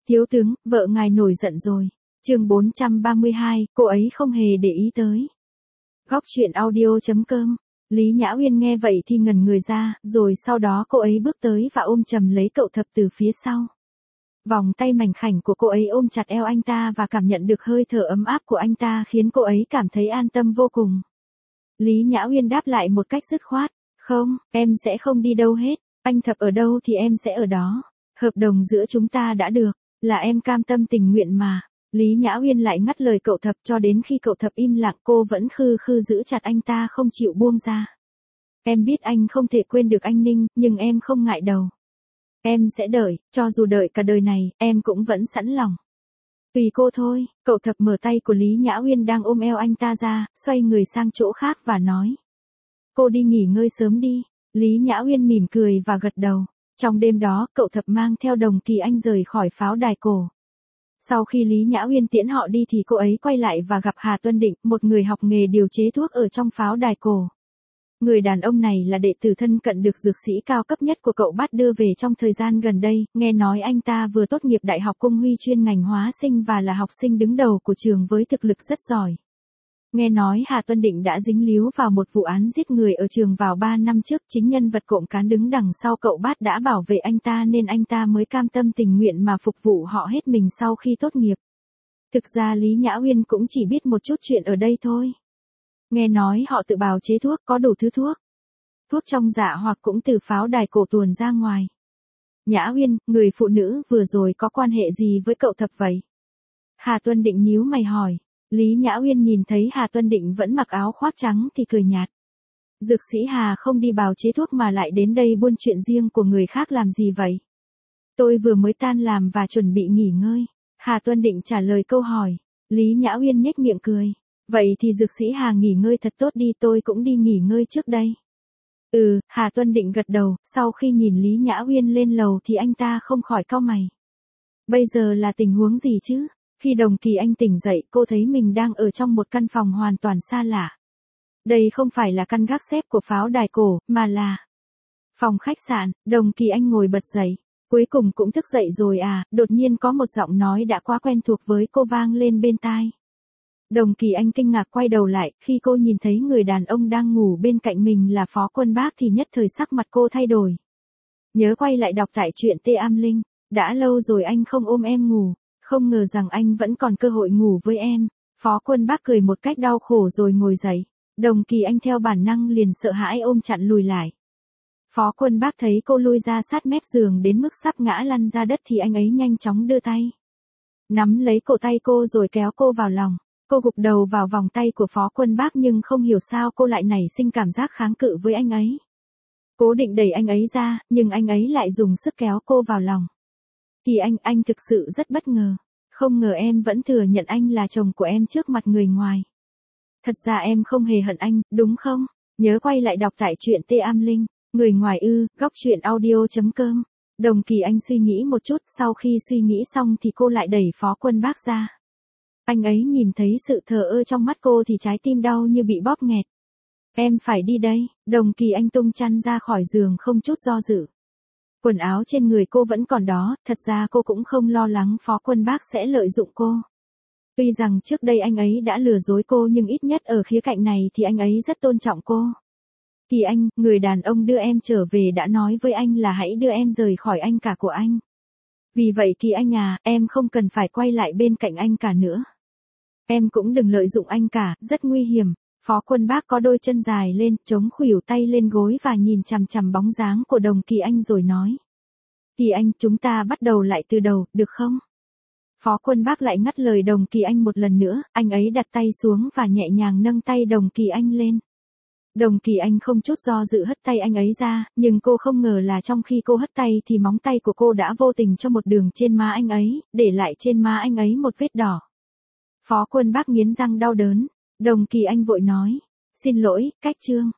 Thiếu tướng, vợ ngài nổi giận rồi. Chương 432, cô ấy không hề để ý tới. Góc truyện audio.com. Lý Nhã Uyên nghe vậy thì ngẩn người ra, rồi sau đó cô ấy bước tới và ôm chầm lấy cậu Thập từ phía sau. Vòng tay mảnh khảnh của cô ấy ôm chặt eo anh ta và cảm nhận được hơi thở ấm áp của anh ta khiến cô ấy cảm thấy an tâm vô cùng. Lý Nhã Uyên đáp lại một cách dứt khoát, không, em sẽ không đi đâu hết, anh Thập ở đâu thì em sẽ ở đó. Hợp đồng giữa chúng ta đã được, là em cam tâm tình nguyện mà. Lý Nhã Uyên lại ngắt lời cậu Thập cho đến khi cậu Thập im lặng cô vẫn khư khư giữ chặt anh ta không chịu buông ra. Em biết anh không thể quên được anh Ninh, nhưng em không ngại đâu. Em sẽ đợi, cho dù đợi cả đời này, em cũng vẫn sẵn lòng. Tùy cô thôi, cậu Thập mở tay của Lý Nhã Uyên đang ôm eo anh ta ra, xoay người sang chỗ khác và nói. Cô đi nghỉ ngơi sớm đi. Lý Nhã Uyên mỉm cười và gật đầu. Trong đêm đó, cậu Thập mang theo Đồng Kỳ Anh rời khỏi pháo đài cổ. Sau khi Lý Nhã Uyên tiễn họ đi thì cô ấy quay lại và gặp Hà Tuân Định, một người học nghề điều chế thuốc ở trong pháo đài cổ. Người đàn ông này là đệ tử thân cận được dược sĩ cao cấp nhất của cậu Bát đưa về trong thời gian gần đây, nghe nói anh ta vừa tốt nghiệp Đại học Cung Huy chuyên ngành hóa sinh và là học sinh đứng đầu của trường với thực lực rất giỏi. Nghe nói Hà Tuân Định đã dính líu vào một vụ án giết người ở trường vào 3 năm trước, chính nhân vật cộng cán đứng đằng sau cậu Bát đã bảo vệ anh ta nên anh ta mới cam tâm tình nguyện mà phục vụ họ hết mình sau khi tốt nghiệp. Thực ra Lý Nhã Uyên cũng chỉ biết một chút chuyện ở đây thôi. Nghe nói họ tự bào chế thuốc, có đủ thứ thuốc. Thuốc trong dạ hoặc cũng từ pháo đài cổ tuồn ra ngoài. Nhã Uyên, người phụ nữ vừa rồi có quan hệ gì với cậu Thập vậy? Hà Tuân Định nhíu mày hỏi. Lý Nhã Uyên nhìn thấy Hà Tuân Định vẫn mặc áo khoác trắng thì cười nhạt. Dược sĩ Hà không đi bào chế thuốc mà lại đến đây buôn chuyện riêng của người khác làm gì vậy? Tôi vừa mới tan làm và chuẩn bị nghỉ ngơi. Hà Tuân Định trả lời câu hỏi. Lý Nhã Uyên nhếch miệng cười. Vậy thì dược sĩ Hà nghỉ ngơi thật tốt đi, tôi cũng đi nghỉ ngơi trước đây. Hà Tuân Định gật đầu, sau khi nhìn Lý Nhã Uyên lên lầu thì anh ta không khỏi cau mày. Bây giờ là tình huống gì chứ? Khi Đồng Kỳ Anh tỉnh dậy, cô thấy mình đang ở trong một căn phòng hoàn toàn xa lạ. Đây không phải là căn gác xếp của pháo đài cổ, mà là phòng khách sạn. Đồng Kỳ Anh ngồi bật dậy. Cuối cùng cũng thức dậy rồi à? Đột nhiên có một giọng nói đã quá quen thuộc với cô vang lên bên tai. Đồng Kỳ Anh kinh ngạc quay đầu lại, khi cô nhìn thấy người đàn ông đang ngủ bên cạnh mình là Phó Quân Bác thì nhất thời sắc mặt cô thay đổi. Nhớ quay lại đọc tại truyện Tê Am Linh, đã lâu rồi anh không ôm em ngủ, không ngờ rằng anh vẫn còn cơ hội ngủ với em. Phó Quân Bác cười một cách đau khổ rồi ngồi dậy. Đồng Kỳ Anh theo bản năng liền sợ hãi ôm chặn lùi lại. Phó Quân Bác thấy cô lui ra sát mép giường đến mức sắp ngã lăn ra đất thì anh ấy nhanh chóng đưa tay. Nắm lấy cổ tay cô rồi kéo cô vào lòng. Cô gục đầu vào vòng tay của Phó Quân Bác nhưng không hiểu sao cô lại nảy sinh cảm giác kháng cự với anh ấy. Cố định đẩy anh ấy ra, nhưng anh ấy lại dùng sức kéo cô vào lòng. Thì anh thực sự rất bất ngờ. Không ngờ em vẫn thừa nhận anh là chồng của em trước mặt người ngoài. Thật ra em không hề hận anh, đúng không? Nhớ quay lại đọc tại truyện Tê Am Linh, người ngoài góc truyện audio.com. Đồng Kỳ Anh suy nghĩ một chút, sau khi suy nghĩ xong thì cô lại đẩy Phó Quân Bác ra. Anh ấy nhìn thấy sự thờ ơ trong mắt cô thì trái tim đau như bị bóp nghẹt. Em phải đi đây. Đồng Kỳ Anh tung chăn ra khỏi giường không chút do dự. Quần áo trên người cô vẫn còn đó, thật ra cô cũng không lo lắng Phó Quân Bác sẽ lợi dụng cô. Tuy rằng trước đây anh ấy đã lừa dối cô nhưng ít nhất ở khía cạnh này thì anh ấy rất tôn trọng cô. Kỳ Anh, người đàn ông đưa em trở về đã nói với anh là hãy đưa em rời khỏi anh cả của anh. Vì vậy Kỳ Anh à, em không cần phải quay lại bên cạnh anh cả nữa. Em cũng đừng lợi dụng anh cả, rất nguy hiểm. Phó Quân Bác có đôi chân dài lên, chống khuỷu tay lên gối và nhìn chằm chằm bóng dáng của Đồng Kỳ Anh rồi nói. Kỳ Anh, chúng ta bắt đầu lại từ đầu, được không? Phó Quân Bác lại ngắt lời Đồng Kỳ Anh một lần nữa, anh ấy đặt tay xuống và nhẹ nhàng nâng tay Đồng Kỳ Anh lên. Đồng Kỳ Anh không chút do dự hất tay anh ấy ra, nhưng cô không ngờ là trong khi cô hất tay thì móng tay của cô đã vô tình cho một đường trên má anh ấy, để lại trên má anh ấy một vết đỏ. Phó Quân Bác nghiến răng đau đớn. Đồng Kỳ Anh vội nói. Xin lỗi, cách chương.